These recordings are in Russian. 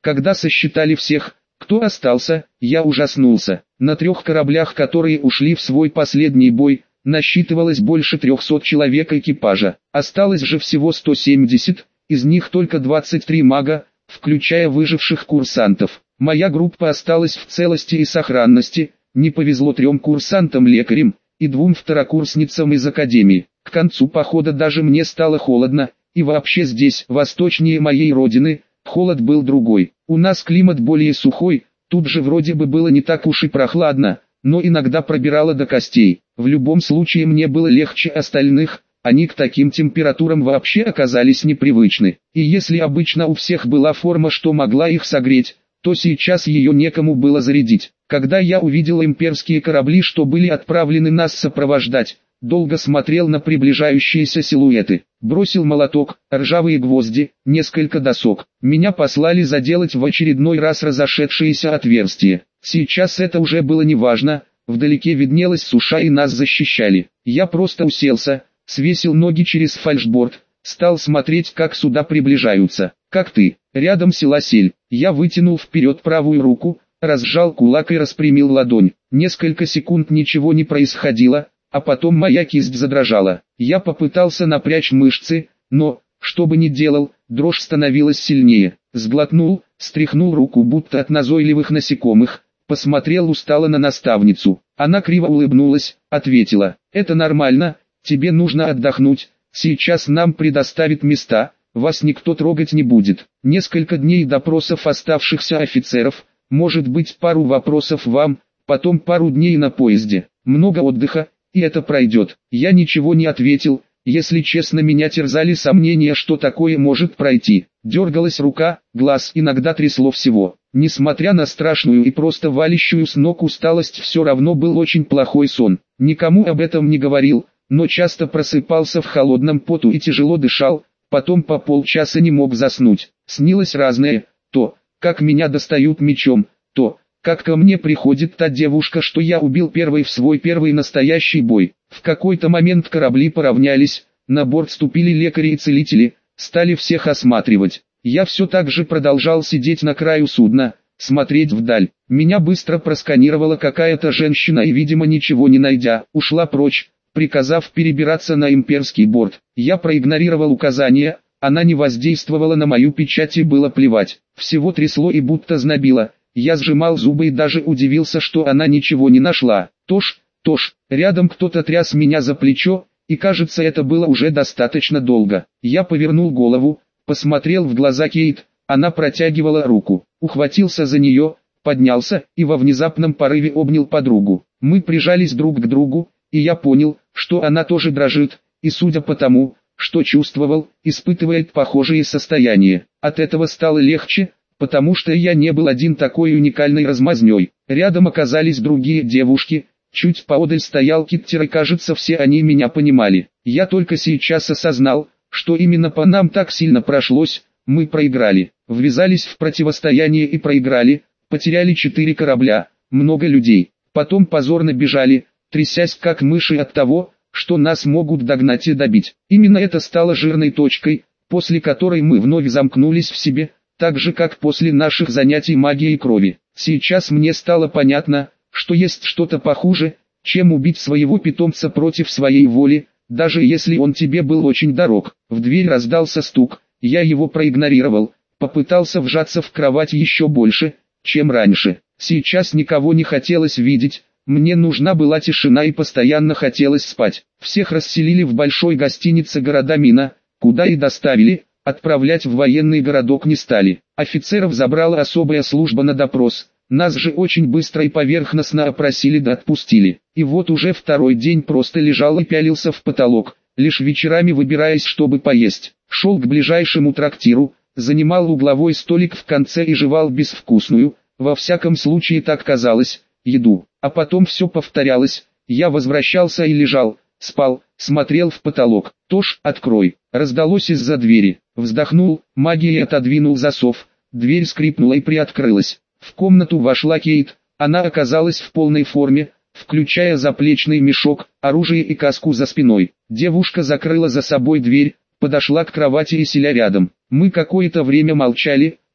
Когда сосчитали всех, кто остался, я ужаснулся. На 3 кораблях, которые ушли в свой последний бой, насчитывалось больше 300 человек экипажа. Осталось же всего 170, из них только 23 мага, включая выживших курсантов. Моя группа осталась в целости и сохранности, не повезло 3 курсантам-лекарям и 2 второкурсницам из академии. К концу похода даже мне стало холодно, и вообще здесь, восточнее моей родины, холод был другой. У нас климат более сухой, тут же вроде бы было не так уж и прохладно, но иногда пробирало до костей. В любом случае мне было легче остальных, они к таким температурам вообще оказались непривычны. И если обычно у всех была форма, что могла их согреть, то сейчас ее некому было зарядить. Когда я увидел имперские корабли, что были отправлены нас сопровождать, долго смотрел на приближающиеся силуэты. Бросил молоток, ржавые гвозди, несколько досок. Меня послали заделать в очередной раз разошедшееся отверстие. Сейчас это уже было неважно, вдалеке виднелась суша и нас защищали. Я просто уселся, свесил ноги через фальшборд, стал смотреть, как суда приближаются. «Как ты?» Рядом села сель. Я вытянул вперед правую руку, разжал кулак и распрямил ладонь. Несколько секунд ничего не происходило, а потом моя кисть задрожала. Я попытался напрячь мышцы, но, что бы ни делал, дрожь становилась сильнее. Сглотнул, стряхнул руку будто от назойливых насекомых, посмотрел устало на наставницу. Она криво улыбнулась, ответила: «Это нормально, тебе нужно отдохнуть, сейчас нам предоставят места, вас никто трогать не будет. Несколько дней допросов оставшихся офицеров, может быть пару вопросов вам, потом пару дней на поезде, много отдыха, и это пройдет». Я ничего не ответил, если честно меня терзали сомнения, что такое может пройти. Дергалась рука, глаз, иногда трясло всего. Несмотря на страшную и просто валящую с ног усталость, все равно был очень плохой сон. Никому об этом не говорил, но часто просыпался в холодном поту и тяжело дышал, потом по полчаса не мог заснуть. Снилось разное: то, как меня достают мечом, то, как ко мне приходит та девушка, что я убил первой в свой первый настоящий бой. В какой-то момент корабли поравнялись, на борт вступили лекари и целители, стали всех осматривать. Я все так же продолжал сидеть на краю судна, смотреть вдаль. Меня быстро просканировала какая-то женщина и, видимо ничего не найдя, ушла прочь, приказав перебираться на имперский борт. Я проигнорировал указания, она не воздействовала на мою печать и было плевать. Всего трясло и будто знобило. Я сжимал зубы и даже удивился, что она ничего не нашла. Тош, рядом кто-то тряс меня за плечо, и кажется, это было уже достаточно долго. Я повернул голову, посмотрел в глаза Кейт, она протягивала руку. Ухватился за нее, поднялся и во внезапном порыве обнял подругу. Мы прижались друг к другу, и я понял, что она тоже дрожит, и судя по тому, что чувствовал, испытывает похожие состояния. От этого стало легче, потому что я не был один такой уникальной размазнёй. Рядом оказались другие девушки, чуть поодаль стоял Киттер, и кажется, все они меня понимали. Я только сейчас осознал, что именно по нам так сильно прошлось. Мы проиграли, ввязались в противостояние и проиграли, потеряли 4 корабля, много людей, потом позорно бежали, трясясь как мыши от того, что нас могут догнать и добить. Именно это стало жирной точкой, после которой мы вновь замкнулись в себе, так же как после наших занятий магией крови. Сейчас мне стало понятно, что есть что-то похуже, чем убить своего питомца против своей воли, даже если он тебе был очень дорог. В дверь раздался стук, я его проигнорировал, попытался вжаться в кровать еще больше, чем раньше. Сейчас никого не хотелось видеть, мне нужна была тишина и постоянно хотелось спать. Всех расселили в большой гостинице города Мина, куда и доставили. Отправлять в военный городок не стали. Офицеров забрала особая служба на допрос. Нас же очень быстро и поверхностно опросили да отпустили. И вот уже второй день просто лежал и пялился в потолок, лишь вечерами выбираясь, чтобы поесть. Шел к ближайшему трактиру, занимал угловой столик в конце и жевал безвкусную, во всяком случае так казалось, еду. А потом все повторялось. Я возвращался и лежал, спал, смотрел в потолок. «Тош, открой!» Раздалось из-за двери. Вздохнул, магией отодвинул засов, дверь скрипнула и приоткрылась. В комнату вошла Кейт, она оказалась в полной форме, включая заплечный мешок, оружие и каску за спиной. Девушка закрыла за собой дверь, подошла к кровати и села рядом. Мы какое-то время молчали,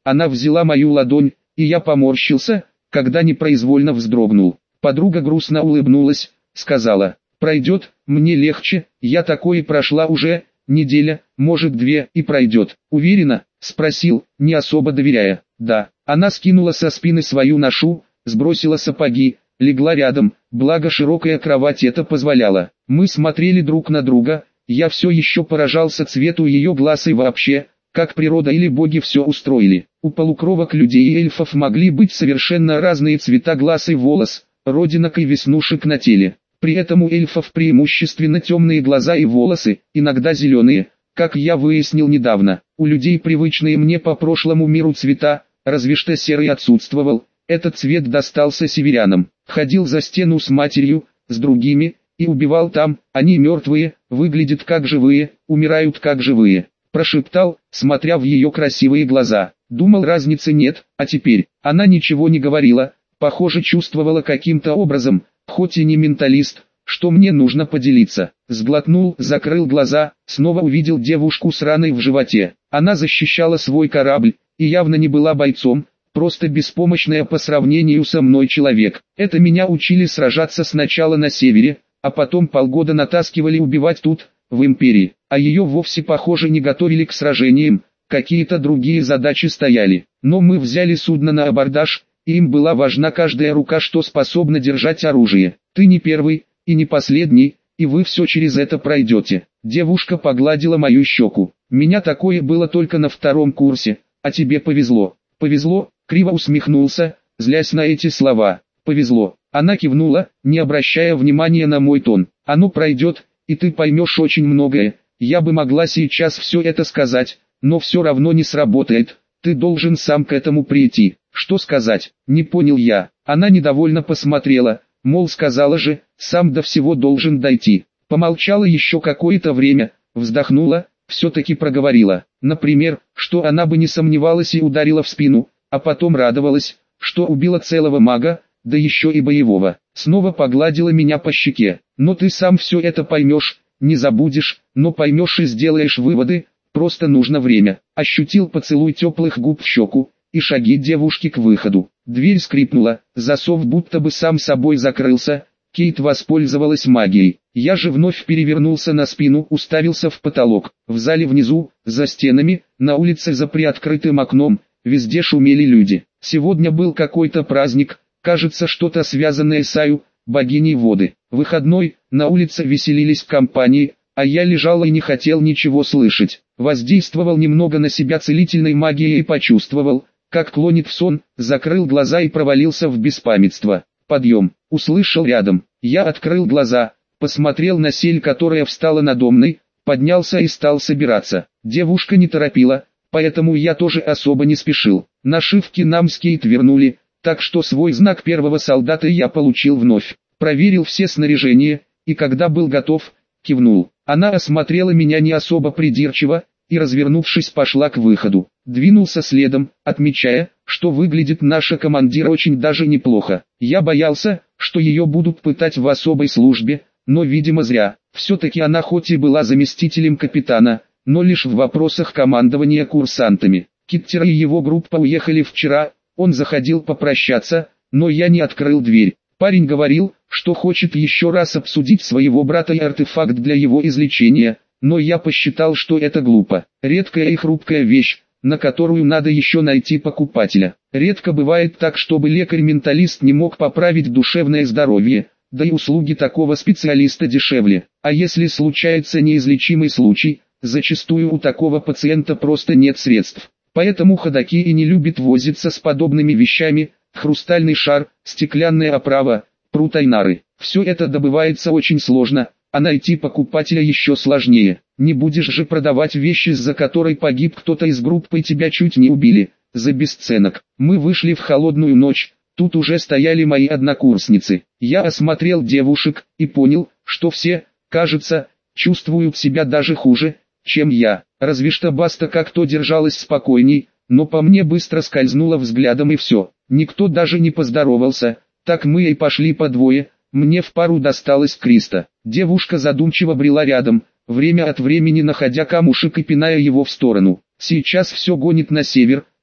Она взяла мою ладонь, и я поморщился, когда непроизвольно вздрогнул. Подруга грустно улыбнулась, сказала: «Пройдет, мне легче, я такое прошла уже, неделя, может 2, и пройдет». «Уверена?» – спросил, не особо доверяя. «Да». Она скинула со спины свою ношу, сбросила сапоги, легла рядом, благо широкая кровать это позволяла. Мы смотрели друг на друга, я все еще поражался цвету ее глаз и вообще, как природа или боги все устроили. У полукровок людей и эльфов могли быть совершенно разные цвета глаз и волос, родинок и веснушек на теле. При этом у эльфов преимущественно темные глаза и волосы, иногда зеленые, как я выяснил недавно. У людей привычные мне по прошлому миру цвета, разве что серый отсутствовал. Этот цвет достался северянам. Ходил за стену с матерью, с другими, и убивал там. Они мертвые, выглядят как живые, умирают как живые. Прошептал, смотря в ее красивые глаза. Думал, разницы нет, а теперь. Она ничего не говорила, похоже чувствовала каким-то образом, хоть и не менталист, что мне нужно поделиться. Сглотнул, закрыл глаза, снова увидел девушку с раной в животе. Она защищала свой корабль, и явно не была бойцом, просто беспомощная по сравнению со мной человек. Это меня учили сражаться сначала на севере, а потом полгода натаскивали убивать тут, в империи. А ее вовсе похоже не готовили к сражениям, какие-то другие задачи стояли. Но мы взяли судно на абордаж, и им была важна каждая рука, что способна держать оружие. Ты не первый, и не последний, и вы все через это пройдете. Девушка погладила мою щеку. Меня такое было только на 2 курсе, а тебе повезло. Повезло, криво усмехнулся, злясь на эти слова. Повезло. Она кивнула, не обращая внимания на мой тон. Оно пройдет, и ты поймешь очень многое. Я бы могла сейчас все это сказать, но все равно не сработает. Ты должен сам к этому прийти. Что сказать? Не понял я. Она недовольно посмотрела, мол, сказала же, сам до всего должен дойти. Помолчала еще какое-то время, вздохнула, все-таки проговорила. Например, что она бы не сомневалась и ударила в спину, а потом радовалась, что убила целого мага, да еще и боевого. Снова погладила меня по щеке. Но ты сам все это поймешь, не забудешь, но поймешь и сделаешь выводы, просто нужно время. Ощутил поцелуй теплых губ в щеку, и шаги девушки к выходу. Дверь скрипнула, засов будто бы сам собой закрылся, Кейт воспользовалась магией. Я же вновь перевернулся на спину, уставился в потолок. В зале внизу, за стенами, на улице за приоткрытым окном, везде шумели люди. Сегодня был какой-то праздник, кажется, что-то связанное с Аю, богиней воды. Выходной, на улице веселились в компании, а я лежал и не хотел ничего слышать. Воздействовал немного на себя целительной магией и почувствовал, как клонит в сон, закрыл глаза и провалился в беспамятство. Подъем, услышал рядом. Я открыл глаза, посмотрел на сель, которая встала надо мной, поднялся и стал собираться. Девушка не торопила, поэтому я тоже особо не спешил. Нашивки нам с Кейт вернули, так что свой знак первого солдата я получил вновь. Проверил все снаряжения, и когда был готов, кивнул. Она осмотрела меня не особо придирчиво, и, развернувшись, пошла к выходу. Двинулся следом, отмечая, что выглядит наша командир очень даже неплохо. Я боялся, что ее будут пытать в особой службе, но видимо зря. Все-таки она хоть и была заместителем капитана, но лишь в вопросах командования курсантами. Киттер и его группа уехали вчера, он заходил попрощаться, но я не открыл дверь. Парень говорил, что хочет еще раз обсудить своего брата и артефакт для его излечения, но я посчитал, что это глупо. Редкая и хрупкая вещь, на которую надо еще найти покупателя. Редко бывает так, чтобы лекарь-менталист не мог поправить душевное здоровье, да и услуги такого специалиста дешевле. А если случается неизлечимый случай, зачастую у такого пациента просто нет средств. Поэтому ходаки и не любят возиться с подобными вещами. Хрустальный шар, стеклянная оправа, прут Айнары. Все это добывается очень сложно, а найти покупателя еще сложнее. Не будешь же продавать вещи, из-за которой погиб кто-то из группы и тебя чуть не убили, за бесценок. Мы вышли в холодную ночь, тут уже стояли мои однокурсницы. Я осмотрел девушек и понял, что все, кажется, чувствуют себя даже хуже, чем я. Разве что Баста как-то держалась спокойней, но по мне быстро скользнула взглядом и все. Никто даже не поздоровался, так мы и пошли по двое. Мне в пару досталась Криста. Девушка задумчиво брела рядом, время от времени находя камушек и пиная его в сторону. Сейчас все гонит на север,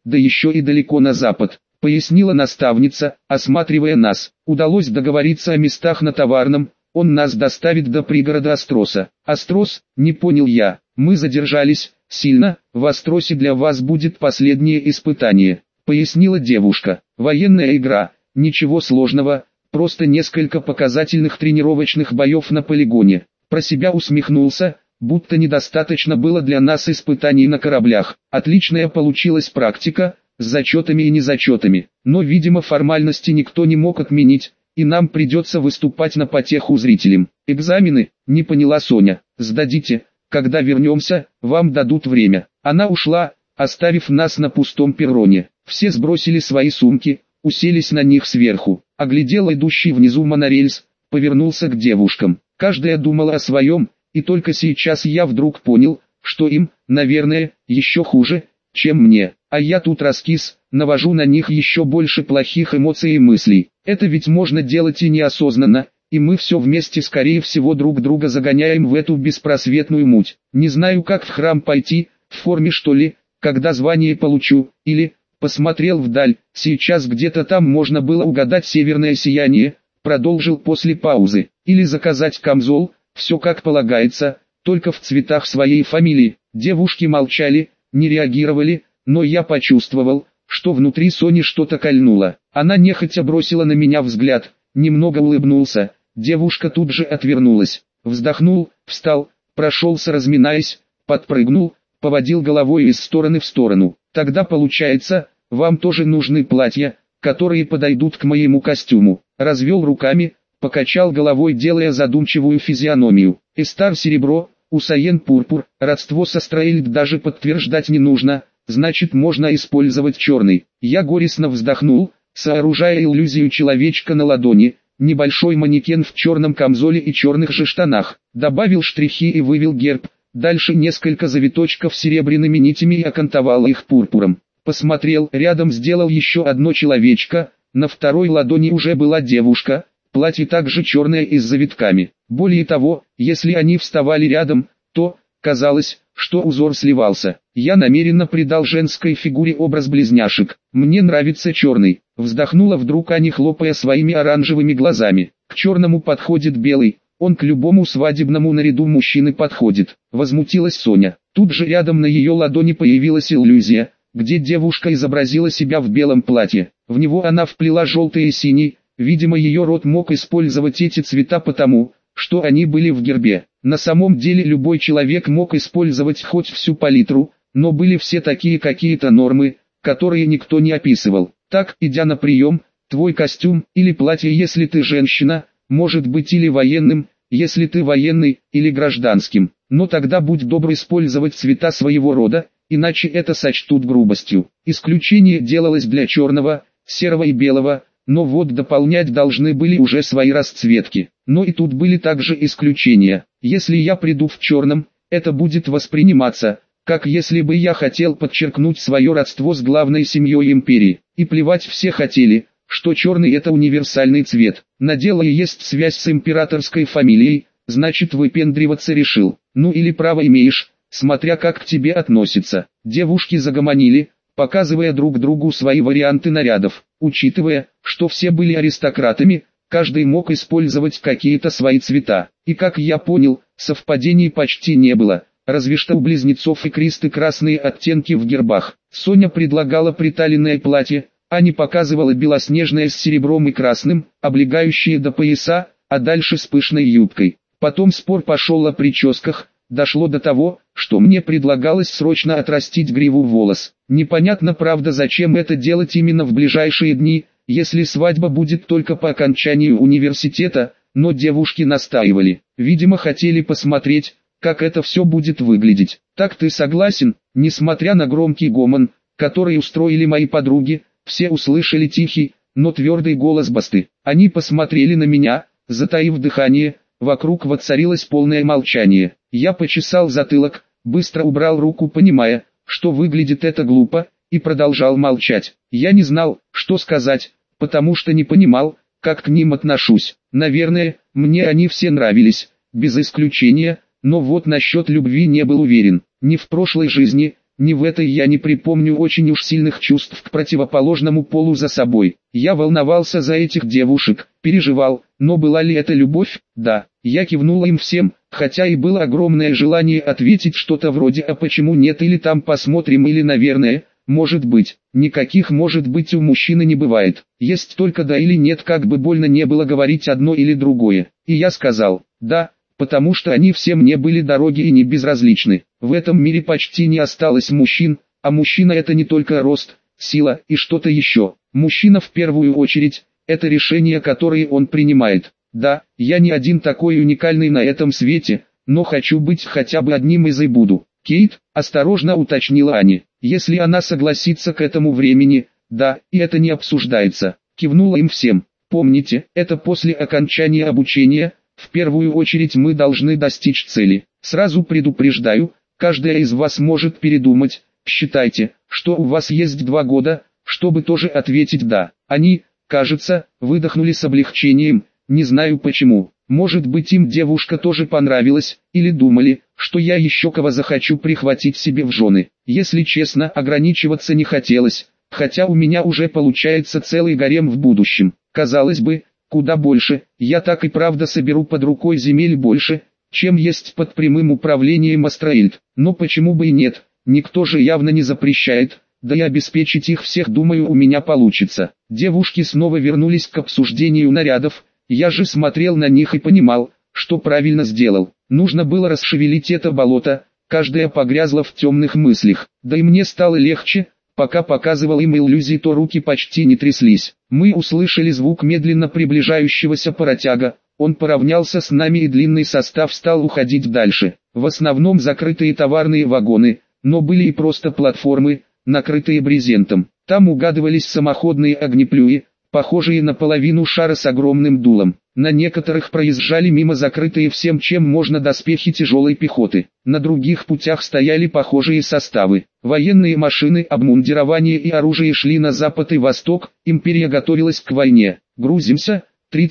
да еще и далеко на запад, пояснила наставница, осматривая нас. Удалось договориться о местах на Товарном, он нас доставит до пригорода Остроса. Острос, не понял я, мы задержались, сильно, в Остросе для вас будет последнее испытание, пояснила девушка. Военная игра, ничего сложного, просто несколько показательных тренировочных боев на полигоне. Про себя усмехнулся, будто недостаточно было для нас испытаний на кораблях. Отличная получилась практика, с зачетами и незачетами, но видимо формальности никто не мог отменить, и нам придется выступать на потеху зрителям. Экзамены, не поняла Соня, сдадите, когда вернемся, вам дадут время. Она ушла, оставив нас на пустом перроне. Все сбросили свои сумки, уселись на них сверху. Оглядел идущий внизу монорельс, повернулся к девушкам. Каждая думала о своем, и только сейчас я вдруг понял, что им, наверное, еще хуже, чем мне. А я тут раскис, навожу на них еще больше плохих эмоций и мыслей. Это ведь можно делать и неосознанно, и мы все вместе скорее всего друг друга загоняем в эту беспросветную муть. Не знаю, как в храм пойти, в форме что ли, когда звание получу, или... Посмотрел вдаль, сейчас где-то там можно было угадать северное сияние, продолжил после паузы, или заказать камзол, все как полагается, только в цветах своей фамилии. Девушки молчали, не реагировали, но я почувствовал, что внутри Сони что-то кольнуло. Она нехотя бросила на меня взгляд, немного улыбнулся, девушка тут же отвернулась, вздохнул, встал, прошелся разминаясь, подпрыгнул, поводил головой из стороны в сторону. Тогда получается, вам тоже нужны платья, которые подойдут к моему костюму. Развел руками, покачал головой, делая задумчивую физиономию. Эстар серебро, Усаен пурпур, родство со Строэльд даже подтверждать не нужно, значит можно использовать черный. Я горестно вздохнул, сооружая иллюзию человечка на ладони, небольшой манекен в черном камзоле и черных же штанах. Добавил штрихи и вывел герб. Дальше несколько завиточков серебряными нитями и окантовал их пурпуром. Посмотрел, рядом сделал еще одно человечко, на второй ладони уже была девушка, платье также черное и с завитками. Более того, если они вставали рядом, то, казалось, что узор сливался. Я намеренно придал женской фигуре образ близняшек. Мне нравится черный. Вздохнула вдруг Аня, хлопая своими оранжевыми глазами. К черному подходит белый. Он к любому свадебному наряду мужчины подходит. Возмутилась Соня. Тут же рядом на ее ладони появилась иллюзия, где девушка изобразила себя в белом платье. В него она вплела желтый и синий. Видимо, ее род мог использовать эти цвета потому, что они были в гербе. На самом деле любой человек мог использовать хоть всю палитру, но были все такие какие-то нормы, которые никто не описывал. Так, идя на прием, твой костюм или платье, если ты женщина, может быть или военным, если ты военный, или гражданским, но тогда будь добр использовать цвета своего рода, иначе это сочтут грубостью. Исключение делалось для черного, серого и белого, но вот дополнять должны были уже свои расцветки. Но и тут были также исключения. Если я приду в черном, это будет восприниматься, как если бы я хотел подчеркнуть свое родство с главной семьей империи. И плевать все хотели, что черный это универсальный цвет. На дело и есть связь с императорской фамилией, значит выпендриваться решил. Ну или право имеешь, смотря как к тебе относятся. Девушки загомонили, показывая друг другу свои варианты нарядов. Учитывая, что все были аристократами, каждый мог использовать какие-то свои цвета. И как я понял, совпадений почти не было, разве что у близнецов и Кристы красные оттенки в гербах. Соня предлагала приталенное платье, Аня показывала белоснежное с серебром и красным, облегающее до пояса, а дальше с пышной юбкой. Потом спор пошел о прическах, дошло до того, что мне предлагалось срочно отрастить гриву волос. Непонятно правда, зачем это делать именно в ближайшие дни, если свадьба будет только по окончанию университета, но девушки настаивали. Видимо, хотели посмотреть, как это все будет выглядеть. Так ты согласен? Несмотря на громкий гомон, который устроили мои подруги, все услышали тихий, но твердый голос Басты. Они посмотрели на меня, затаив дыхание, вокруг воцарилось полное молчание. Я почесал затылок, быстро убрал руку, понимая, что выглядит это глупо, и продолжал молчать. Я не знал, что сказать, потому что не понимал, как к ним отношусь. Наверное, мне они все нравились, без исключения, но вот насчет любви не был уверен. Ни в прошлой жизни, ни в этой я не припомню очень уж сильных чувств к противоположному полу за собой. Я волновался за этих девушек, переживал, но была ли это любовь? Да, я кивнула им всем, хотя и было огромное желание ответить что-то вроде «а почему нет» или «там посмотрим» или «наверное». Может быть, никаких «может быть» у мужчины не бывает. Есть только «да» или «нет», как бы больно не было говорить одно или другое. И я сказал «да», потому что они все мне были дороги и не безразличны. В этом мире почти не осталось мужчин, а мужчина — это не только рост, сила и что-то еще. Мужчина в первую очередь — это решение, которое он принимает. Да, я не один такой уникальный на этом свете, но хочу быть хотя бы одним из и буду. Кейт, осторожно уточнила Ани, если она согласится к этому времени, да, и это не обсуждается. Кивнула им всем. Помните, это после окончания обучения, в первую очередь мы должны достичь цели. Сразу предупреждаю, каждая из вас может передумать, считайте, что у вас есть 2 года, чтобы тоже ответить «да». Они, кажется, выдохнули с облегчением, не знаю почему. Может быть, им девушка тоже понравилась, или думали, что я еще кого захочу прихватить себе в жены. Если честно, ограничиваться не хотелось, хотя у меня уже получается целый гарем в будущем. Казалось бы, куда больше, я так и правда соберу под рукой земель больше, чем есть под прямым управлением Астраэльт. Но почему бы и нет, никто же явно не запрещает, да и обеспечить их всех, думаю, у меня получится. Девушки снова вернулись к обсуждению нарядов. Я же смотрел на них и понимал, что правильно сделал. Нужно было расшевелить это болото, каждая погрязла в темных мыслях. Да и мне стало легче, пока показывал им иллюзии, то руки почти не тряслись. Мы услышали звук медленно приближающегося паротяга, он поравнялся с нами и длинный состав стал уходить дальше. В основном закрытые товарные вагоны, но были и просто платформы, накрытые брезентом. Там угадывались самоходные огнеплюи, похожие на половину шара с огромным дулом. На некоторых проезжали мимо закрытые всем чем можно доспехи тяжелой пехоты. На других путях стояли похожие составы. Военные машины, обмундирование и оружие шли на запад и восток, империя готовилась к войне. Грузимся,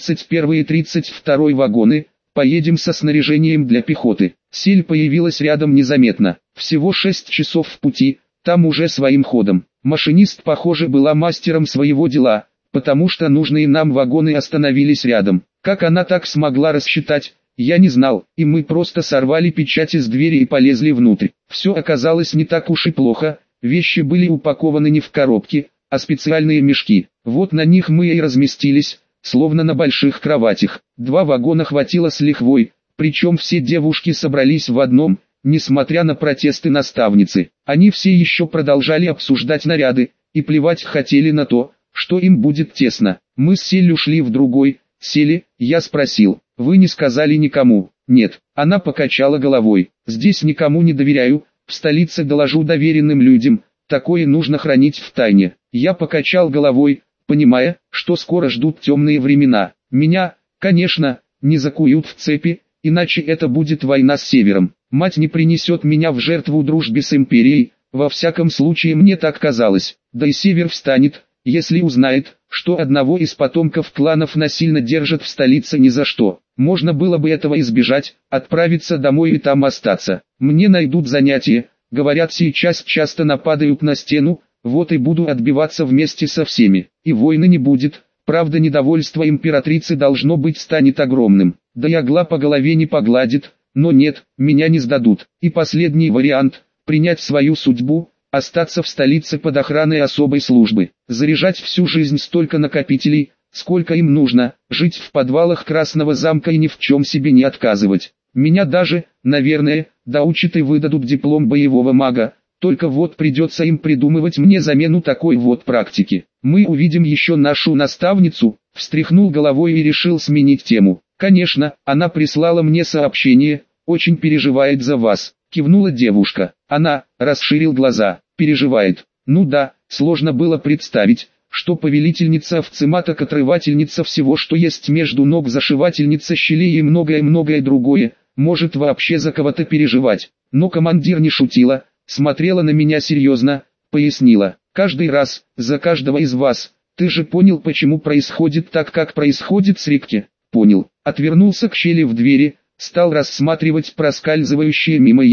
31 и 32 вагоны, поедем со снаряжением для пехоты. Сель появилась рядом незаметно. Всего 6 часов в пути, там уже своим ходом. Машинист, похоже, была мастером своего дела, потому что нужные нам вагоны остановились рядом. Как она так смогла рассчитать, я не знал, и мы просто сорвали печати с двери и полезли внутрь. Все оказалось не так уж и плохо, вещи были упакованы не в коробки, а специальные мешки. Вот на них мы и разместились, словно на больших кроватях. 2 вагона хватило с лихвой, причем все девушки собрались в одном, несмотря на протесты наставницы. Они все еще продолжали обсуждать наряды, и плевать хотели на то, что им будет тесно. Мы с Сель ушли в другой. Сели, я спросил, вы не сказали никому? Нет, она покачала головой. Здесь никому не доверяю, в столице доложу доверенным людям, такое нужно хранить в тайне. Я покачал головой, понимая, что скоро ждут темные времена. Меня, конечно, не закуют в цепи, иначе это будет война с Севером. Мать не принесет меня в жертву дружбе с Империей, во всяком случае мне так казалось. Да и Север встанет, если узнает, что одного из потомков кланов насильно держат в столице ни за что. Можно было бы этого избежать, отправиться домой и там остаться. Мне найдут занятие, говорят, сейчас часто нападают на стену, вот и буду отбиваться вместе со всеми. И войны не будет, правда недовольство императрицы должно быть станет огромным. Да и Агла по голове не погладит, но нет, меня не сдадут. И последний вариант, принять свою судьбу, остаться в столице под охраной особой службы, заряжать всю жизнь столько накопителей, сколько им нужно, жить в подвалах Красного замка и ни в чем себе не отказывать. Меня даже, наверное, доучат и выдадут диплом боевого мага, только вот придется им придумывать мне замену такой вот практики. Мы увидим еще нашу наставницу, встряхнул головой и решил сменить тему. Конечно, она прислала мне сообщение, очень переживает за вас. Кивнула девушка. Она расширил глаза. Переживает. Ну да, сложно было представить, что повелительница овцематок, отрывательница всего, что есть между ног, зашивательница щелей и многое-многое другое, может вообще за кого-то переживать. Но командир не шутила, смотрела на меня серьезно, пояснила. Каждый раз, за каждого из вас. Ты же понял, почему происходит так, как происходит с Рикки? Понял. Отвернулся к щели в двери. Стал рассматривать проскальзывающие мимо ели.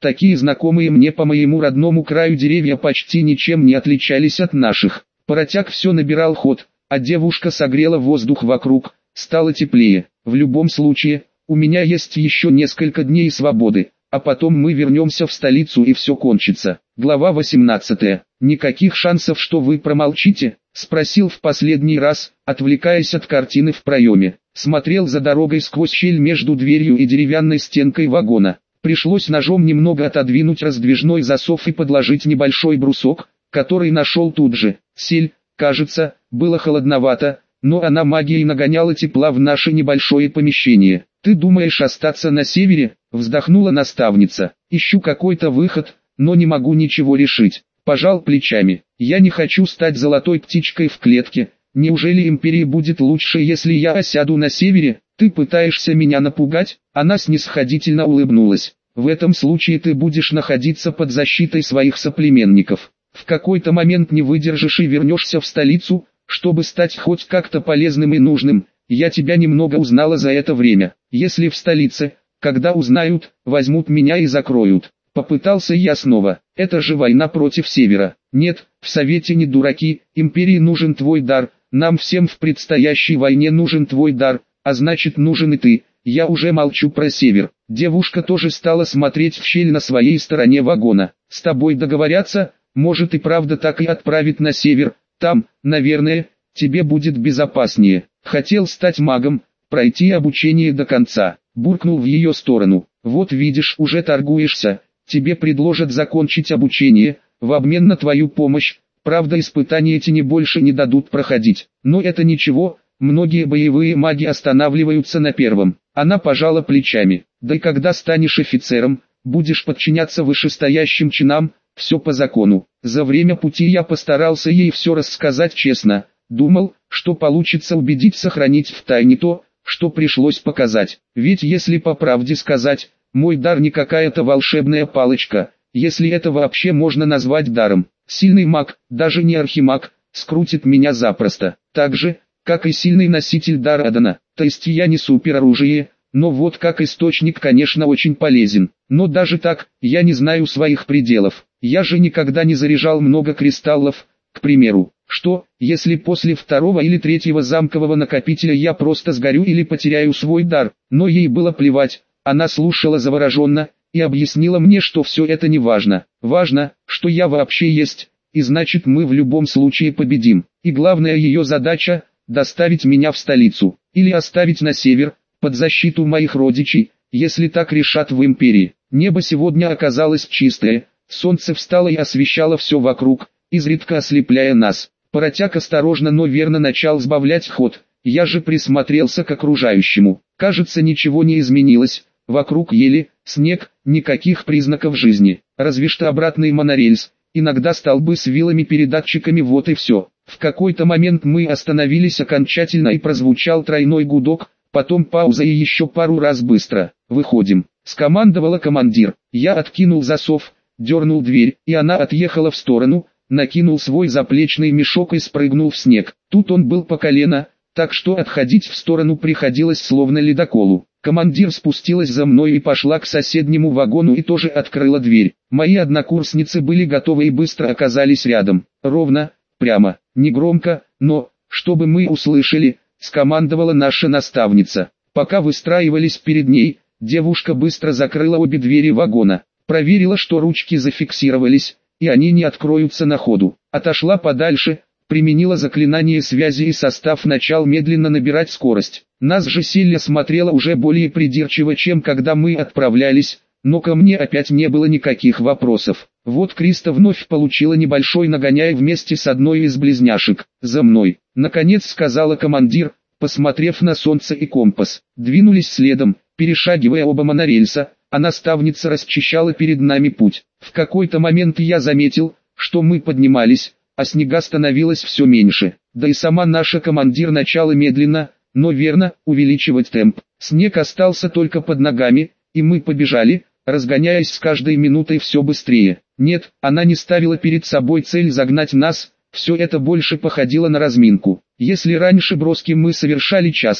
Такие знакомые мне по моему родному краю деревья почти ничем не отличались от наших. Паротяг все набирал ход, а девушка согрела воздух вокруг, стало теплее. В любом случае, у меня есть еще несколько дней свободы, а потом мы вернемся в столицу и все кончится. Глава 18. Никаких шансов, что вы промолчите? Спросил в последний раз, отвлекаясь от картины в проеме. Смотрел за дорогой сквозь щель между дверью и деревянной стенкой вагона. Пришлось ножом немного отодвинуть раздвижной засов и подложить небольшой брусок, который нашел тут же. Сель, кажется, было холодновато, но она магией нагоняла тепла в наше небольшое помещение. «Ты думаешь остаться на севере?» – вздохнула наставница. «Ищу какой-то выход, но не могу ничего решить». Пожал плечами. «Я не хочу стать золотой птичкой в клетке. Неужели империи будет лучше, если я осяду на севере? Ты пытаешься меня напугать?» Она снисходительно улыбнулась. «В этом случае ты будешь находиться под защитой своих соплеменников. В какой-то момент не выдержишь и вернешься в столицу, чтобы стать хоть как-то полезным и нужным. Я тебя немного узнала за это время. Если в столице, когда узнают, возьмут меня и закроют». Попытался я снова. «Это же война против севера». «Нет, в Совете не дураки, империи нужен твой дар, нам всем в предстоящей войне нужен твой дар, а значит нужен и ты». Я уже молчу про север. Девушка тоже стала смотреть в щель на своей стороне вагона. «С тобой договорятся, может и правда так и отправить на север, там, наверное, тебе будет безопаснее». Хотел стать магом, пройти обучение до конца. Буркнул в ее сторону. «Вот видишь, уже торгуешься. Тебе предложат закончить обучение, в обмен на твою помощь. Правда, испытания эти не больше не дадут проходить. Но это ничего, многие боевые маги останавливаются на первом». Она пожала плечами. «Да и когда станешь офицером, будешь подчиняться вышестоящим чинам, все по закону». За время пути я постарался ей все рассказать честно. Думал, что получится убедить сохранить в тайне то, что пришлось показать. Ведь если по правде сказать, мой дар не какая-то волшебная палочка, если это вообще можно назвать даром. Сильный маг, даже не архимаг, скрутит меня запросто. Так же, как и сильный носитель дара Адана. То есть я не супероружие, но вот как источник, конечно, очень полезен. Но даже так, я не знаю своих пределов. Я же никогда не заряжал много кристаллов, к примеру. Что, если после второго или третьего замкового накопителя я просто сгорю или потеряю свой дар? Но ей было плевать. Она слушала завороженно и объяснила мне, что все это не важно. Важно, что я вообще есть, и значит мы в любом случае победим. И главная ее задача – доставить меня в столицу, или оставить на север, под защиту моих родичей, если так решат в империи. Небо сегодня оказалось чистое, солнце встало и освещало все вокруг, изредка ослепляя нас. Паротяг осторожно, но верно начал сбавлять ход. Я же присмотрелся к окружающему. Кажется, ничего не изменилось. Вокруг ели, снег, никаких признаков жизни. Разве что обратный монорельс. Иногда столбы с вилами-передатчиками, вот и все. В какой-то момент мы остановились окончательно и прозвучал тройной гудок, потом пауза и еще пару раз быстро. «Выходим», — скомандовала командир. Я откинул засов, дернул дверь, и она отъехала в сторону, накинул свой заплечный мешок и спрыгнул в снег. Тут он был по колено, так что отходить в сторону приходилось словно ледоколу. Командир спустилась за мной и пошла к соседнему вагону и тоже открыла дверь. Мои однокурсницы были готовы и быстро оказались рядом. Ровно, прямо, негромко, но, чтобы мы услышали, скомандовала наша наставница. Пока выстраивались перед ней, девушка быстро закрыла обе двери вагона, проверила, что ручки зафиксировались, и они не откроются на ходу. Отошла подальше, применила заклинание связи и состав начал медленно набирать скорость. Нас же Селия смотрела уже более придирчиво, чем когда мы отправлялись, но ко мне опять не было никаких вопросов. Вот Криста вновь получила небольшой нагоняй вместе с одной из близняшек. «За мной», — наконец сказала командир, посмотрев на солнце и компас. Двинулись следом, перешагивая оба монорельса, а наставница расчищала перед нами путь. В какой-то момент я заметил, что мы поднимались, а снега становилось все меньше. Да и сама наша командир начала медленно, но верно, увеличивать темп. Снег остался только под ногами, и мы побежали, разгоняясь с каждой минутой все быстрее. Нет, она не ставила перед собой цель загнать нас, все это больше походило на разминку. Если раньше броски мы совершали часто,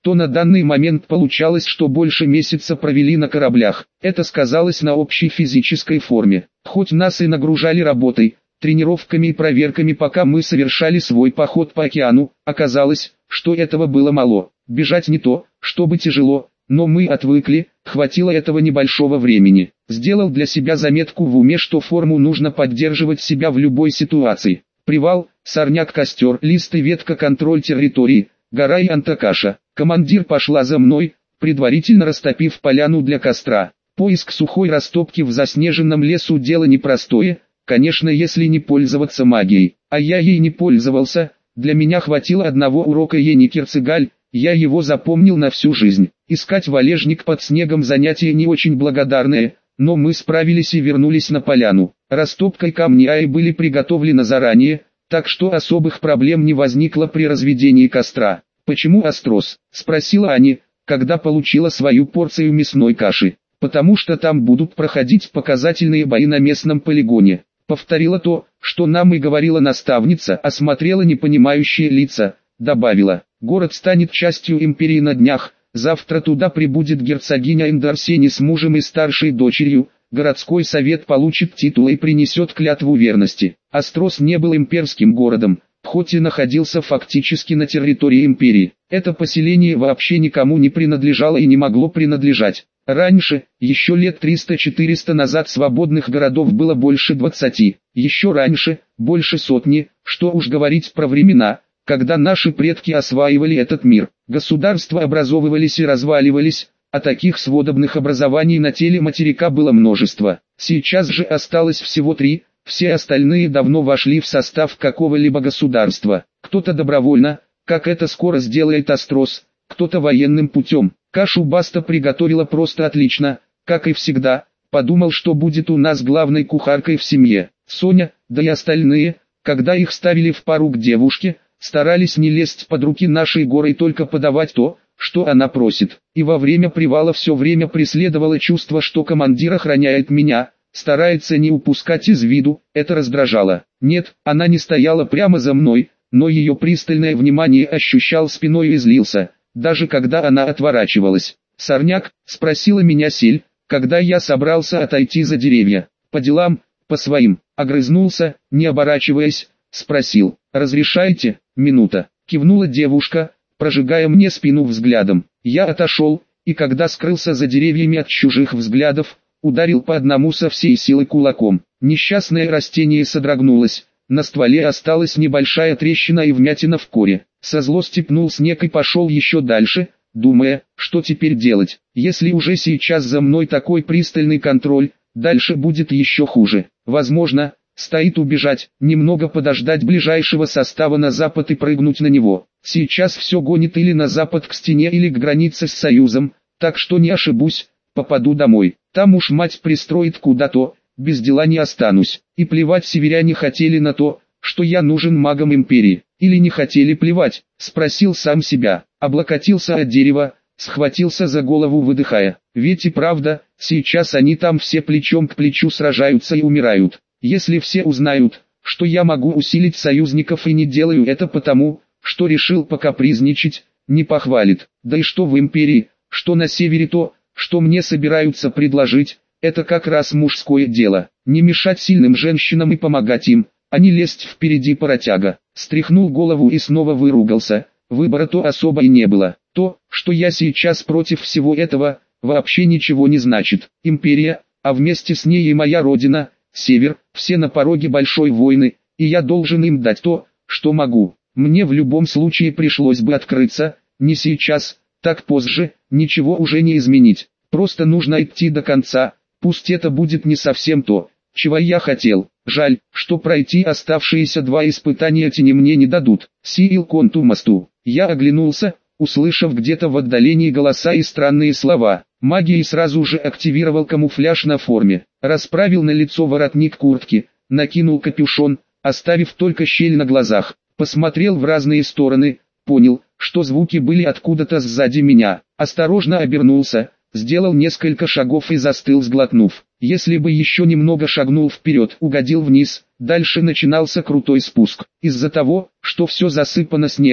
то на данный момент получалось, что больше месяца провели на кораблях. Это сказалось на общей физической форме. Хоть нас и нагружали работой, тренировками и проверками, пока мы совершали свой поход по океану, оказалось, что этого было мало. Бежать не то, чтобы тяжело, но мы отвыкли, хватило этого небольшого времени. Сделал для себя заметку в уме, что форму нужно поддерживать себя в любой ситуации. Привал, сорняк, костер, лист и ветка, контроль территории, гора и антакаша. Командир пошла за мной, предварительно растопив поляну для костра. Поиск сухой растопки в заснеженном лесу дело непростое, конечно, если не пользоваться магией. А я ей не пользовался, для меня хватило одного урока Еникерцегаль, я его запомнил на всю жизнь. Искать валежник под снегом занятие не очень благодарное, но мы справились и вернулись на поляну. Растопкой камней были приготовлены заранее, так что особых проблем не возникло при разведении костра. «Почему Острос?» – спросила Аня, когда получила свою порцию мясной каши. «Потому что там будут проходить показательные бои на местном полигоне». Повторила то, что нам и говорила наставница, осмотрела непонимающие лица, добавила: «Город станет частью империи на днях, завтра туда прибудет герцогиня Эндарсени с мужем и старшей дочерью, городской совет получит титул и принесет клятву верности». Острос не был имперским городом, хоть и находился фактически на территории империи. Это поселение вообще никому не принадлежало и не могло принадлежать. Раньше, еще лет 300-400 назад, свободных городов было больше 20, еще раньше, больше сотни, что уж говорить про времена, когда наши предки осваивали этот мир. Государства образовывались и разваливались, а таких сводобных образований на теле материка было множество. Сейчас же осталось всего 3, все остальные давно вошли в состав какого-либо государства. Кто-то добровольно, как это скоро сделает Острос, кто-то военным путем. Кашу Баста приготовила просто отлично, как и всегда. Подумал, что будет у нас главной кухаркой в семье. Соня, да и остальные, когда их ставили в пару к девушке, старались не лезть под руки нашей Горы и только подавать то, что она просит. И во время привала все время преследовало чувство, что командир охраняет меня, старается не упускать из виду. Это раздражало. Нет, она не стояла прямо за мной, но ее пристальное внимание ощущал спиной и злился, даже когда она отворачивалась. «Сорняк?» – спросила меня Сель, когда я собрался отойти за деревья. «По делам, по своим», – огрызнулся, не оборачиваясь, спросил: «Разрешаете?» «Минута», – кивнула девушка, прожигая мне спину взглядом. Я отошел, и когда скрылся за деревьями от чужих взглядов, ударил по одному со всей силы кулаком. Несчастное растение содрогнулось, на стволе осталась небольшая трещина и вмятина в коре. Со злости пнул снег и пошел еще дальше, думая, что теперь делать. Если уже сейчас за мной такой пристальный контроль, дальше будет еще хуже. Возможно, стоит убежать, немного подождать ближайшего состава на запад и прыгнуть на него. Сейчас все гонит или на запад к стене, или к границе с Союзом, так что не ошибусь, попаду домой. Там уж мать пристроит куда-то, без дела не останусь. И плевать северяне хотели на то, что я нужен магам империи. Или не хотели плевать, спросил сам себя, облокотился от дерева, схватился за голову, выдыхая. Ведь и правда, сейчас они там все плечом к плечу сражаются и умирают. Если все узнают, что я могу усилить союзников и не делаю это потому, что решил покапризничать, не похвалит. Да и что в империи, что на севере, то, что мне собираются предложить, это как раз мужское дело. Не мешать сильным женщинам и помогать им, а не лезть впереди паротяга. Стряхнул голову и снова выругался. Выбора-то особо и не было. То, что я сейчас против всего этого, вообще ничего не значит. Империя, а вместе с ней и моя родина, север, все на пороге большой войны, и я должен им дать то, что могу. Мне в любом случае пришлось бы открыться, не сейчас, так позже, ничего уже не изменить. Просто нужно идти до конца, пусть это будет не совсем то, чего я хотел. Жаль, что пройти оставшиеся 2 испытания тени мне не дадут. Сиил конту мосту. Я оглянулся, услышав где-то в отдалении голоса и странные слова. Магией сразу же активировал камуфляж на форме. Расправил на лицо воротник куртки, накинул капюшон, оставив только щель на глазах. Посмотрел в разные стороны, понял, что звуки были откуда-то сзади меня. Осторожно обернулся, сделал несколько шагов и застыл, сглотнув. Если бы еще немного шагнул вперед, угодил вниз, дальше начинался крутой спуск. Из-за того, что все засыпано снегом,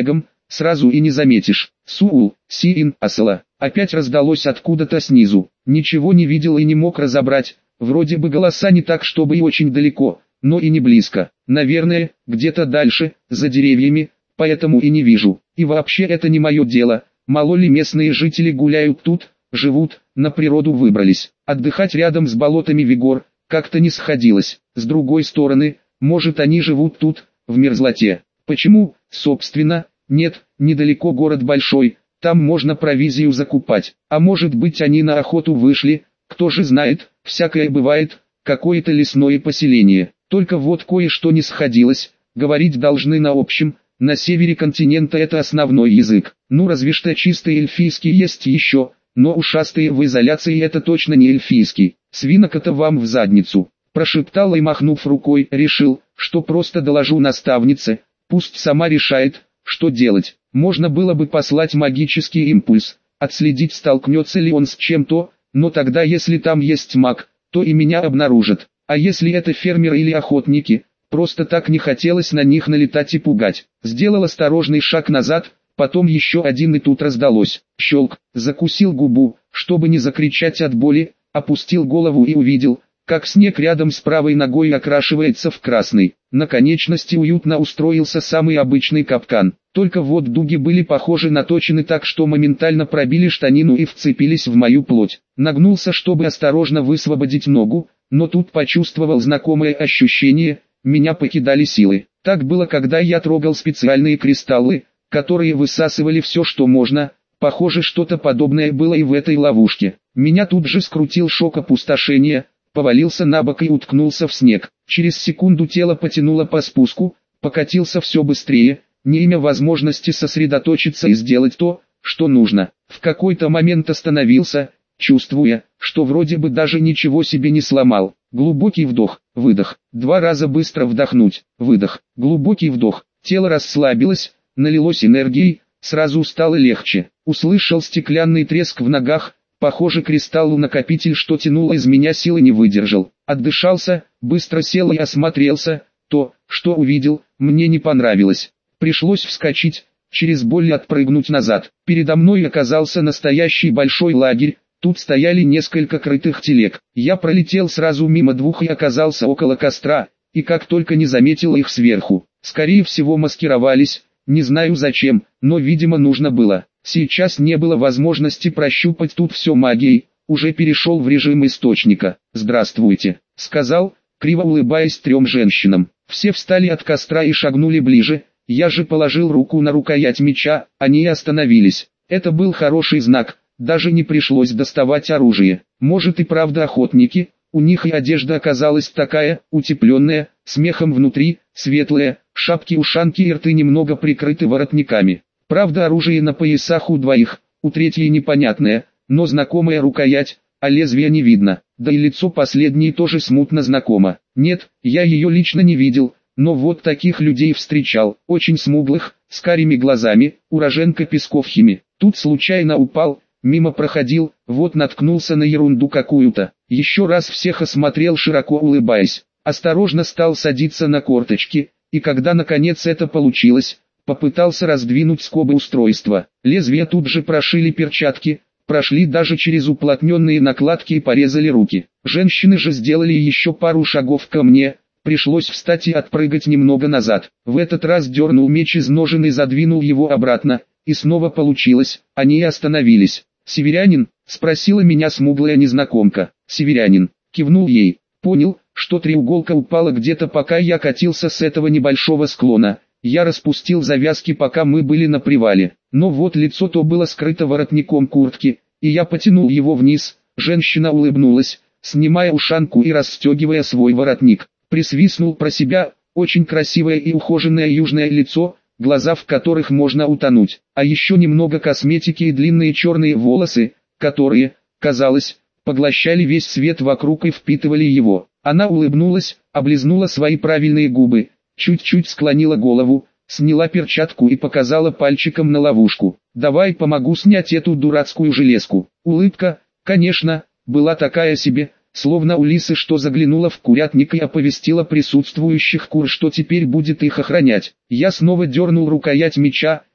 сразу и не заметишь. Суул, Сиин, Асала. Опять раздалось откуда-то снизу. Ничего не видел и не мог разобрать. Вроде бы голоса не так, чтобы и очень далеко, но и не близко. Наверное, где-то дальше, за деревьями, поэтому и не вижу. И вообще это не мое дело. Мало ли местные жители гуляют тут, живут, на природу выбрались. Отдыхать рядом с болотами Вигор как-то не сходилось. С другой стороны, может они живут тут, в мерзлоте. Почему, собственно, нет, недалеко город большой, там можно провизию закупать. А может быть они на охоту вышли, кто же знает, всякое бывает, какое-то лесное поселение. Только вот кое-что не сходилось, говорить должны на общем, на севере континента это основной язык. Ну разве что чистый эльфийский есть еще, но ушастые в изоляции это точно не эльфийский. Свинок это вам в задницу. Прошептал и, махнув рукой, решил, что просто доложу наставнице, пусть сама решает, что делать. Можно было бы послать магический импульс, отследить, столкнется ли он с чем-то, но тогда если там есть маг, то и меня обнаружат. А если это фермеры или охотники, просто так не хотелось на них налетать и пугать. Сделал осторожный шаг назад, потом еще один и тут раздалось. Щелк, закусил губу, чтобы не закричать от боли, опустил голову и увидел, как снег рядом с правой ногой окрашивается в красный. На конечности уютно устроился самый обычный капкан. Только вот дуги были похожи наточены так, что моментально пробили штанину и вцепились в мою плоть. Нагнулся, чтобы осторожно высвободить ногу, но тут почувствовал знакомое ощущение, меня покидали силы. Так было, когда я трогал специальные кристаллы, которые высасывали все, что можно. Похоже, что-то подобное было и в этой ловушке. Меня тут же скрутил шок опустошения, повалился на бок и уткнулся в снег. Через секунду тело потянуло по спуску, покатился все быстрее, не имея возможности сосредоточиться и сделать то, что нужно. В какой-то момент остановился, чувствуя, что вроде бы даже ничего себе не сломал. Глубокий вдох, выдох, 2 раза быстро вдохнуть, выдох, глубокий вдох. Тело расслабилось, налилось энергией, сразу стало легче. Услышал стеклянный треск в ногах, похоже кристалл-накопитель, что тянул из меня силы, не выдержал. Отдышался, быстро сел и осмотрелся. То, что увидел, мне не понравилось. Пришлось вскочить, через боль отпрыгнуть назад. Передо мной оказался настоящий большой лагерь, тут стояли несколько крытых телег. Я пролетел сразу мимо 2 и оказался около костра, и как только не заметил их сверху. Скорее всего маскировались, не знаю зачем, но видимо нужно было. Сейчас не было возможности прощупать тут все магией, уже перешел в режим источника. «Здравствуйте», — сказал, криво улыбаясь 3 женщинам. Все встали от костра и шагнули ближе. Я же положил руку на рукоять меча, они остановились. Это был хороший знак, даже не пришлось доставать оружие. Может и правда охотники, у них и одежда оказалась такая, утепленная, с мехом внутри, светлая, шапки-ушанки и рты немного прикрыты воротниками. Правда оружие на поясах у 2, у 3 непонятное, но знакомая рукоять, а лезвия не видно. Да и лицо последней тоже смутно знакомо. Нет, я ее лично не видел, но вот таких людей встречал, очень смуглых, с карими глазами, уроженка Песковхими. Тут случайно упал, мимо проходил, вот наткнулся на ерунду какую-то. Еще раз всех осмотрел, широко улыбаясь. Осторожно стал садиться на корточки, и когда наконец это получилось, попытался раздвинуть скобы устройства. Лезвия тут же прошили перчатки, прошли даже через уплотненные накладки и порезали руки. Женщины же сделали еще пару шагов ко мне, пришлось встать и отпрыгать немного назад. В этот раз дернул меч из ножен и задвинул его обратно, и снова получилось, они и остановились. «Северянин?» — спросила меня смуглая незнакомка. «Северянин», — кивнул ей. Понял, что треуголка упала где-то, пока я катился с этого небольшого склона. Я распустил завязки, пока мы были на привале. Но вот лицо то было скрыто воротником куртки, и я потянул его вниз. Женщина улыбнулась, снимая ушанку и расстегивая свой воротник. Присвистнул про себя, очень красивое и ухоженное южное лицо, глаза в которых можно утонуть. А еще немного косметики и длинные черные волосы, которые, казалось, поглощали весь свет вокруг и впитывали его. Она улыбнулась, облизнула свои правильные губы, чуть-чуть склонила голову, сняла перчатку и показала пальчиком на ловушку. «Давай помогу снять эту дурацкую железку». Улыбка, конечно, была такая себе, словно у лисы, что заглянула в курятник и оповестила присутствующих кур, что теперь будет их охранять. Я снова дернул рукоять меча,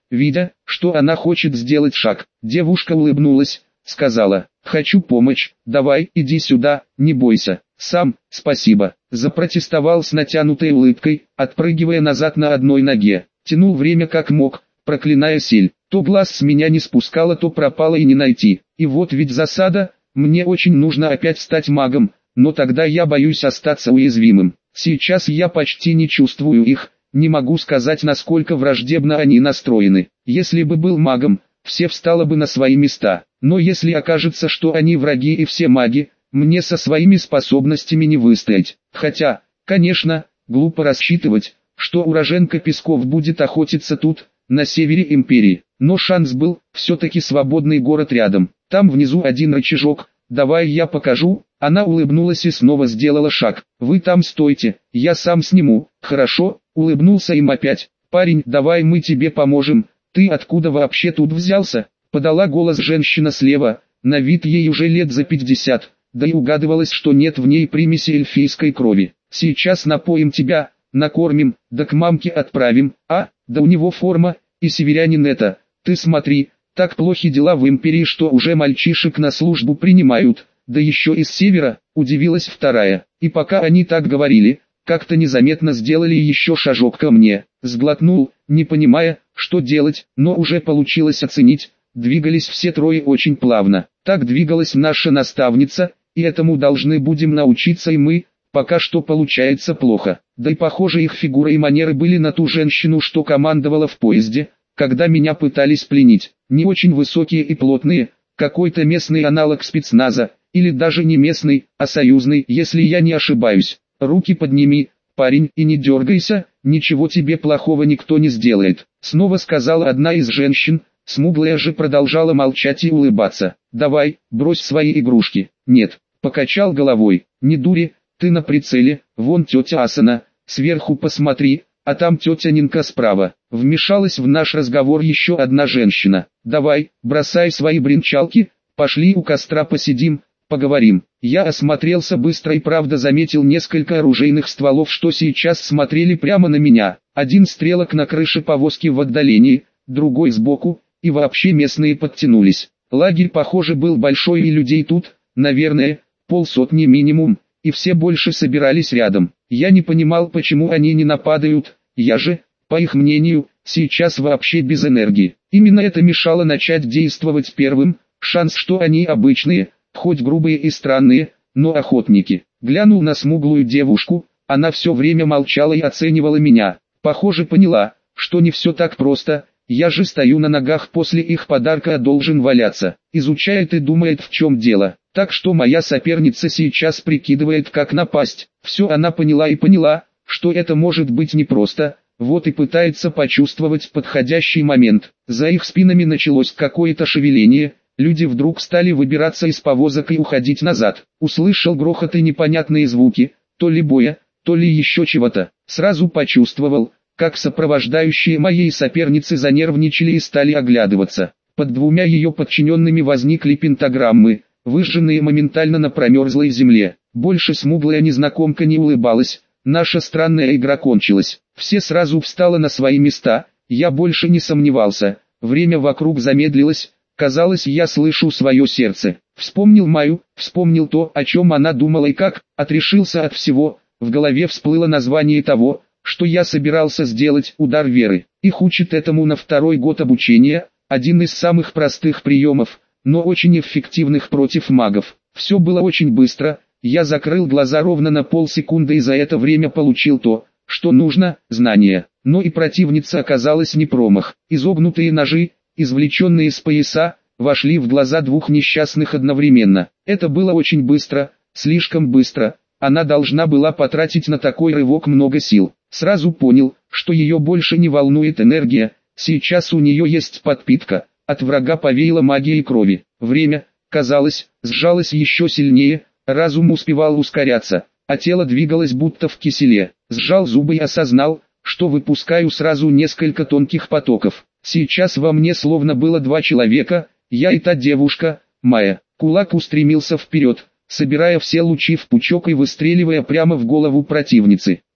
видя, что она хочет сделать шаг. Девушка улыбнулась, сказала: «Хочу помочь, давай, иди сюда, не бойся». «Сам, спасибо», запротестовал с натянутой улыбкой, отпрыгивая назад на одной ноге. Тянул время как мог, проклиная сель. То глаз с меня не спускала, то пропала и не найти. И вот ведь засада, мне очень нужно опять стать магом, но тогда я боюсь остаться уязвимым. Сейчас я почти не чувствую их, не могу сказать, насколько враждебно они настроены. Если бы был магом, все встало бы на свои места. Но если окажется, что они враги и все маги, мне со своими способностями не выстоять. Хотя, конечно, глупо рассчитывать, что уроженка Песков будет охотиться тут, на севере империи. Но шанс был, все-таки свободный город рядом. Там внизу один рычажок, давай я покажу. Она улыбнулась и снова сделала шаг. Вы там стойте, я сам сниму. Хорошо, улыбнулся им опять. Парень, давай мы тебе поможем. Ты откуда вообще тут взялся? Подала голос женщина слева, на вид ей уже лет за 50. Да и угадывалось, что нет в ней примеси эльфийской крови. Сейчас напоим тебя, накормим, да к мамке отправим. Да у него форма, и северянин это. Ты смотри, так плохи дела в империи, что уже мальчишек на службу принимают. Да еще из севера, удивилась вторая. И пока они так говорили, как-то незаметно сделали еще шажок ко мне. Сглотнул, не понимая, что делать, но уже получилось оценить. Двигались все трое очень плавно. Так двигалась наша наставница, и этому должны будем научиться и мы. Пока что получается плохо. Да и похоже, их фигура и манеры были на ту женщину, что командовала в поезде, когда меня пытались пленить. Не очень высокие и плотные, какой-то местный аналог спецназа, или даже не местный, а союзный, если я не ошибаюсь. Руки подними, парень, и не дергайся, ничего тебе плохого никто не сделает. Снова сказала одна из женщин, смуглая же продолжала молчать и улыбаться. Давай, брось свои игрушки. Нет, покачал головой, не дури. Ты на прицеле, вон тетя Асана, сверху посмотри, а там тетя Нинка справа. Вмешалась в наш разговор еще одна женщина. Давай, бросай свои бренчалки, пошли у костра посидим, поговорим. Я осмотрелся быстро и правда заметил несколько оружейных стволов, что сейчас смотрели прямо на меня. Один стрелок на крыше повозки в отдалении, другой сбоку, и вообще местные подтянулись. Лагерь, похоже, был большой и людей тут, наверное, полсотни минимум. И все больше собирались рядом. Я не понимал, почему они не нападают, я же, по их мнению, сейчас вообще без энергии. Именно это мешало начать действовать первым, шанс, что они обычные, хоть грубые и странные, но охотники. Глянул на смуглую девушку, она все время молчала и оценивала меня. Похоже, поняла, что не все так просто, я же стою на ногах после их подарка, а должен валяться. Изучает и думает, в чем дело. Так что моя соперница сейчас прикидывает, как напасть. Все она поняла и поняла, что это может быть непросто, вот и пытается почувствовать подходящий момент. За их спинами началось какое-то шевеление, люди вдруг стали выбираться из повозок и уходить назад. Услышал грохот и непонятные звуки, то ли боя, то ли еще чего-то. Сразу почувствовал, как сопровождающие моей соперницы занервничали и стали оглядываться. Под двумя ее подчиненными возникли пентаграммы, выжженные моментально на промерзлой земле. Больше смуглая незнакомка не улыбалась, наша странная игра кончилась. Все сразу встало на свои места, я больше не сомневался. Время вокруг замедлилось, казалось, я слышу свое сердце. Вспомнил Майю, вспомнил то, о чем она думала и как, отрешился от всего. В голове всплыло название того, что я собирался сделать, удар веры. Их учат этому на второй год обучения, один из самых простых приемов, но очень эффективных против магов. Все было очень быстро, я закрыл глаза ровно на полсекунды и за это время получил то, что нужно, знание. Но и противница оказалась не промах. Изогнутые ножи, извлеченные из пояса, вошли в глаза двух несчастных одновременно. Это было очень быстро, слишком быстро. Она должна была потратить на такой рывок много сил. Сразу понял, что ее больше не волнует энергия, сейчас у нее есть подпитка. От врага повеяло магией крови. Время, казалось, сжалось еще сильнее, разум успевал ускоряться, а тело двигалось будто в киселе. Сжал зубы и осознал, что выпускаю сразу несколько тонких потоков. Сейчас во мне словно было два человека, я и та девушка, Майя. Кулак устремился вперед, собирая все лучи в пучок и выстреливая прямо в голову противницы.